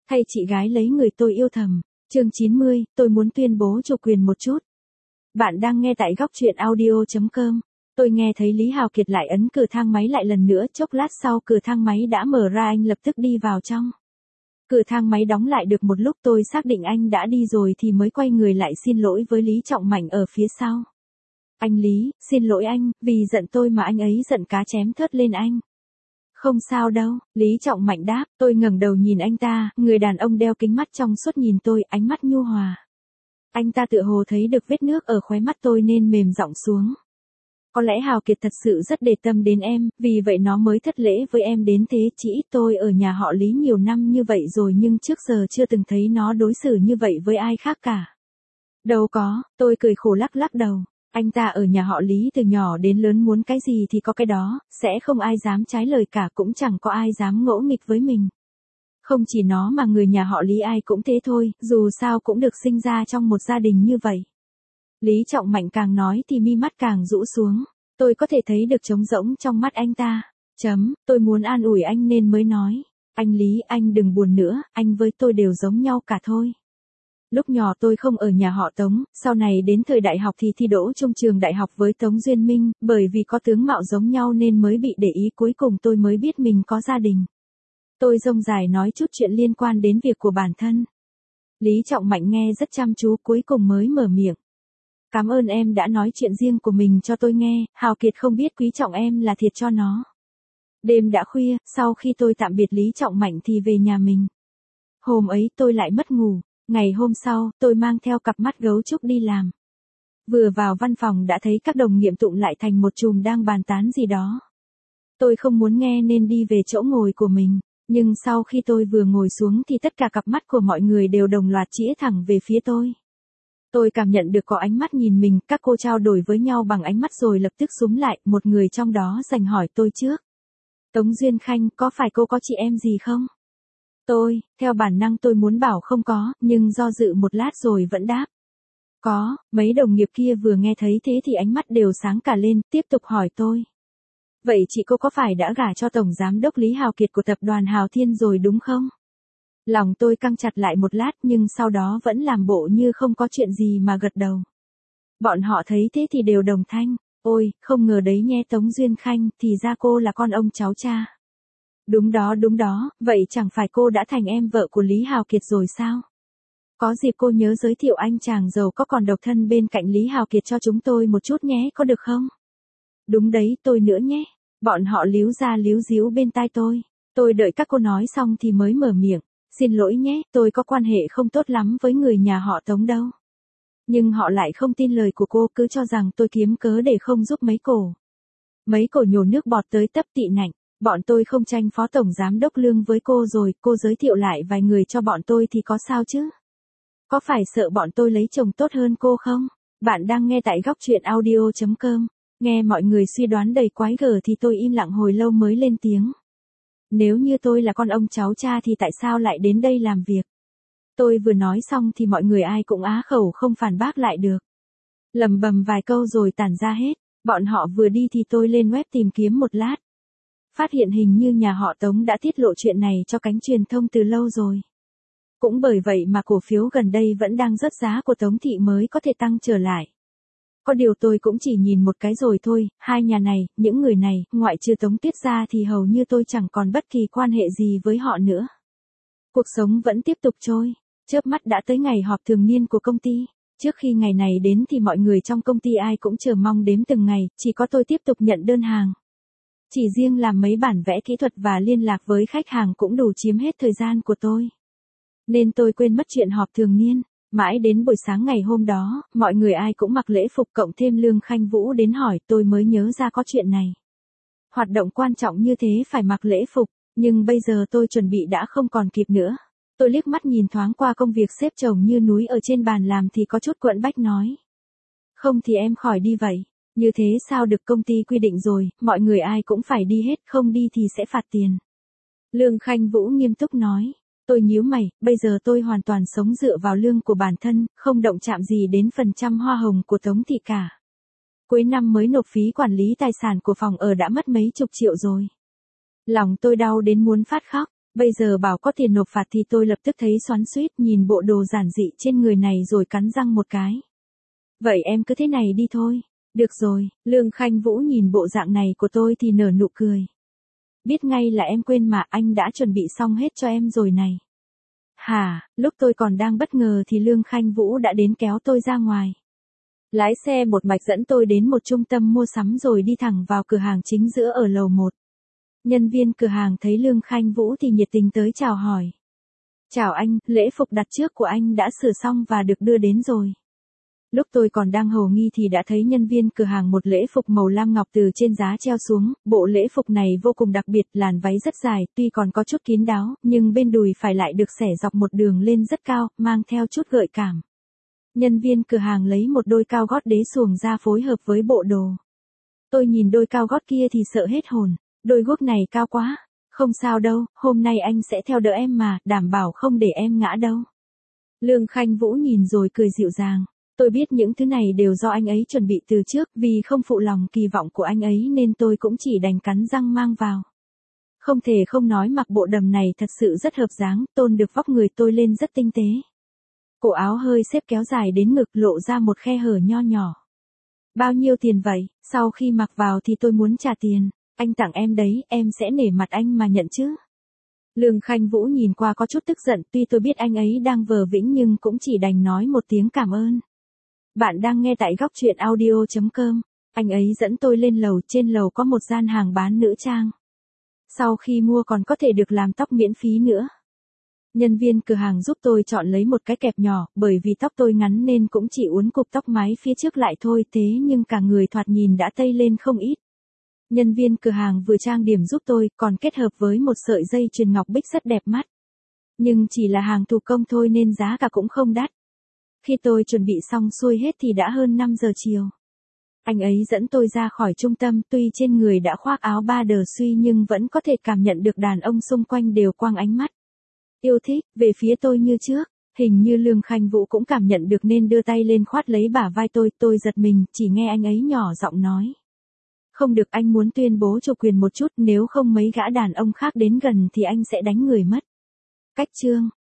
Thay chị gái lấy người tôi yêu thầm. Chương 90, tôi muốn tuyên bố chủ quyền một chút. Bạn đang nghe tại góc truyện audio.com. Tôi nghe thấy Lý Hào Kiệt lại ấn cửa thang máy lại lần nữa, chốc lát sau cửa thang máy đã mở ra, anh lập tức đi vào trong. Cửa thang máy đóng lại được một lúc, tôi xác định anh đã đi rồi thì mới quay người lại xin lỗi với Lý Trọng Mạnh ở phía sau. Anh Lý, xin lỗi anh, vì giận tôi mà anh ấy giận cá chém thớt lên anh. Không sao đâu, Lý Trọng Mạnh đáp. Tôi ngẩng đầu nhìn anh ta, người đàn ông đeo kính mắt trong suốt nhìn tôi, ánh mắt nhu hòa. Anh ta tựa hồ thấy được vết nước ở khóe mắt tôi nên mềm giọng xuống. Có lẽ Hào Kiệt thật sự rất để tâm đến em, vì vậy nó mới thất lễ với em đến thế. Chỉ ít tôi ở nhà họ Lý nhiều năm như vậy rồi nhưng trước giờ chưa từng thấy nó đối xử như vậy với ai khác cả. Đâu có, tôi cười khổ lắc lắc đầu. Anh ta ở nhà họ Lý từ nhỏ đến lớn, muốn cái gì thì có cái đó, sẽ không ai dám trái lời cả, cũng chẳng có ai dám ngỗ nghịch với mình. Không chỉ nó mà người nhà họ Lý ai cũng thế thôi, dù sao cũng được sinh ra trong một gia đình như vậy. Lý Trọng Mạnh càng nói thì mi mắt càng rũ xuống, tôi có thể thấy được trống rỗng trong mắt anh ta. Tôi muốn an ủi anh nên mới nói, anh Lý, anh đừng buồn nữa, anh với tôi đều giống nhau cả thôi. Lúc nhỏ tôi không ở nhà họ Tống, sau này đến thời đại học thì thi đỗ chung trường đại học với Tống Duyên Minh, bởi vì có tướng mạo giống nhau nên mới bị để ý, cuối cùng tôi mới biết mình có gia đình. Tôi rông dài nói chút chuyện liên quan đến việc của bản thân. Lý Trọng Mạnh nghe rất chăm chú, cuối cùng mới mở miệng. Cảm ơn em đã nói chuyện riêng của mình cho tôi nghe, Hào Kiệt không biết quý trọng em là thiệt cho nó. Đêm đã khuya, sau khi tôi tạm biệt Lý Trọng Mạnh thì về nhà mình. Hôm ấy tôi lại mất ngủ. Ngày hôm sau, tôi mang theo cặp mắt gấu trúc đi làm. Vừa vào văn phòng đã thấy các đồng nghiệp tụng lại thành một chùm đang bàn tán gì đó. Tôi không muốn nghe nên đi về chỗ ngồi của mình, nhưng sau khi tôi vừa ngồi xuống thì tất cả cặp mắt của mọi người đều đồng loạt chĩa thẳng về phía tôi. Tôi cảm nhận được có ánh mắt nhìn mình, các cô trao đổi với nhau bằng ánh mắt rồi lập tức xúm lại, một người trong đó giành hỏi tôi trước. Tống Duyên Khanh, có phải cô có chị em gì không? Theo bản năng tôi muốn bảo không có, nhưng do dự một lát rồi vẫn đáp. Có, mấy đồng nghiệp kia vừa nghe thấy thế thì ánh mắt đều sáng cả lên, tiếp tục hỏi tôi. Vậy chị cô có phải đã gả cho Tổng Giám đốc Lý Hào Kiệt của tập đoàn Hào Thiên rồi đúng không? Lòng tôi căng chặt lại một lát nhưng sau đó vẫn làm bộ như không có chuyện gì mà gật đầu. Bọn họ thấy thế thì đều đồng thanh. Ôi, không ngờ đấy nhé Tống Duyên Khanh, thì ra cô là con ông cháu cha. Đúng đó, vậy chẳng phải cô đã thành em vợ của Lý Hào Kiệt rồi sao? Có dịp cô nhớ giới thiệu anh chàng giàu có còn độc thân bên cạnh Lý Hào Kiệt cho chúng tôi một chút nhé, có được không? Đúng đấy, tôi nữa nhé. Bọn họ líu ra líu díu bên tai tôi. Tôi đợi các cô nói xong thì mới mở miệng. Xin lỗi nhé, tôi có quan hệ không tốt lắm với người nhà họ Tống đâu. Nhưng họ lại không tin lời của cô, cứ cho rằng tôi kiếm cớ để không giúp mấy cổ. Mấy cổ nhổ nước bọt tới tấp tị nạnh. Bọn tôi không tranh phó tổng giám đốc Lương với cô rồi, cô giới thiệu lại vài người cho bọn tôi thì có sao chứ? Có phải sợ bọn tôi lấy chồng tốt hơn cô không? Bạn đang nghe tại góc truyện audio.com. Nghe mọi người suy đoán đầy quái gở thì tôi im lặng hồi lâu mới lên tiếng. Nếu như tôi là con ông cháu cha thì tại sao lại đến đây làm việc? Tôi vừa nói xong thì mọi người ai cũng á khẩu không phản bác lại được. Lầm bầm vài câu rồi tản ra hết. Bọn họ vừa đi thì tôi lên web tìm kiếm một lát. Phát hiện hình như nhà họ Tống đã tiết lộ chuyện này cho cánh truyền thông từ lâu rồi. Cũng bởi vậy mà cổ phiếu gần đây vẫn đang rớt, giá của Tống thị mới có thể tăng trở lại. Có điều tôi cũng chỉ nhìn một cái rồi thôi, hai nhà này, những người này, ngoại trừ Tống Tuyết ra thì hầu như tôi chẳng còn bất kỳ quan hệ gì với họ nữa. Cuộc sống vẫn tiếp tục trôi, chớp mắt đã tới ngày họp thường niên của công ty. Trước khi ngày này đến thì mọi người trong công ty ai cũng chờ mong đếm từng ngày, chỉ có tôi tiếp tục nhận đơn hàng. Chỉ riêng làm mấy bản vẽ kỹ thuật và liên lạc với khách hàng cũng đủ chiếm hết thời gian của tôi. Nên tôi quên mất chuyện họp thường niên. Mãi đến buổi sáng ngày hôm đó, mọi người ai cũng mặc lễ phục cộng thêm Lương Khanh Vũ đến hỏi, tôi mới nhớ ra có chuyện này. Hoạt động quan trọng như thế phải mặc lễ phục, nhưng bây giờ tôi chuẩn bị đã không còn kịp nữa. Tôi liếc mắt nhìn thoáng qua công việc xếp chồng như núi ở trên bàn làm thì có chút quẫn bách nói. Không thì em khỏi đi vậy. Như thế sao được, công ty quy định rồi, mọi người ai cũng phải đi hết, không đi thì sẽ phạt tiền. Lương Khanh Vũ nghiêm túc nói. Tôi nhíu mày, bây giờ tôi hoàn toàn sống dựa vào lương của bản thân, không động chạm gì đến phần trăm hoa hồng của Tống thị cả. Cuối năm mới nộp phí quản lý tài sản của phòng ở đã mất mấy chục triệu rồi. Lòng tôi đau đến muốn phát khóc. Bây giờ bảo có tiền nộp phạt thì tôi lập tức thấy xoắn xuýt, nhìn bộ đồ giản dị trên người này rồi cắn răng một cái. Vậy em cứ thế này đi thôi. Được rồi, Lương Khanh Vũ nhìn bộ dạng này của tôi thì nở nụ cười. Biết ngay là em quên mà, anh đã chuẩn bị xong hết cho em rồi này. Hả, lúc tôi còn đang bất ngờ thì Lương Khanh Vũ đã đến kéo tôi ra ngoài. Lái xe một mạch dẫn tôi đến một trung tâm mua sắm rồi đi thẳng vào cửa hàng chính giữa ở lầu 1. Nhân viên cửa hàng thấy Lương Khanh Vũ thì nhiệt tình tới chào hỏi. Chào anh, lễ phục đặt trước của anh đã sửa xong và được đưa đến rồi. Lúc tôi còn đang hồ nghi thì đã thấy nhân viên cửa hàng một lễ phục màu lam ngọc từ trên giá treo xuống, bộ lễ phục này vô cùng đặc biệt, làn váy rất dài, tuy còn có chút kín đáo, nhưng bên đùi phải lại được xẻ dọc một đường lên rất cao, mang theo chút gợi cảm. Nhân viên cửa hàng lấy một đôi cao gót đế xuồng ra phối hợp với bộ đồ. Tôi nhìn đôi cao gót kia thì sợ hết hồn, đôi guốc này cao quá. Không sao đâu, hôm nay anh sẽ theo đỡ em mà, đảm bảo không để em ngã đâu. Lương Khanh Vũ nhìn rồi cười dịu dàng. Tôi biết những thứ này đều do anh ấy chuẩn bị từ trước, vì không phụ lòng kỳ vọng của anh ấy nên tôi cũng chỉ đành cắn răng mang vào. Không thể không nói mặc bộ đầm này thật sự rất hợp dáng, tôn được vóc người tôi lên rất tinh tế. Cổ áo hơi xếp kéo dài đến ngực, lộ ra một khe hở nho nhỏ. Bao nhiêu tiền vậy? Sau khi mặc vào thì tôi muốn trả tiền. Anh tặng em đấy, em sẽ nể mặt anh mà nhận chứ. Lương Khanh Vũ nhìn qua có chút tức giận, tuy tôi biết anh ấy đang vờ vĩnh nhưng cũng chỉ đành nói một tiếng cảm ơn. Bạn đang nghe tại góc truyện audio.com. Anh ấy dẫn tôi lên lầu, trên lầu có một gian hàng bán nữ trang. Sau khi mua còn có thể được làm tóc miễn phí nữa. Nhân viên cửa hàng giúp tôi chọn lấy một cái kẹp nhỏ, bởi vì tóc tôi ngắn nên cũng chỉ uốn cục tóc mái phía trước lại thôi, thế nhưng cả người thoạt nhìn đã tây lên không ít. Nhân viên cửa hàng vừa trang điểm giúp tôi, còn kết hợp với một sợi dây chuyền ngọc bích rất đẹp mắt. Nhưng chỉ là hàng thủ công thôi nên giá cả cũng không đắt. Khi tôi chuẩn bị xong xuôi hết thì đã hơn 5 giờ chiều. Anh ấy dẫn tôi ra khỏi trung tâm, tuy trên người đã khoác áo ba đờ suy nhưng vẫn có thể cảm nhận được đàn ông xung quanh đều quang ánh mắt. Yêu thích, về phía tôi như trước. Hình như Lương Khanh Vũ cũng cảm nhận được nên đưa tay lên khoát lấy bả vai tôi giật mình, chỉ nghe anh ấy nhỏ giọng nói. Không được, anh muốn tuyên bố chủ quyền một chút, nếu không mấy gã đàn ông khác đến gần thì anh sẽ đánh người mất. Cách chương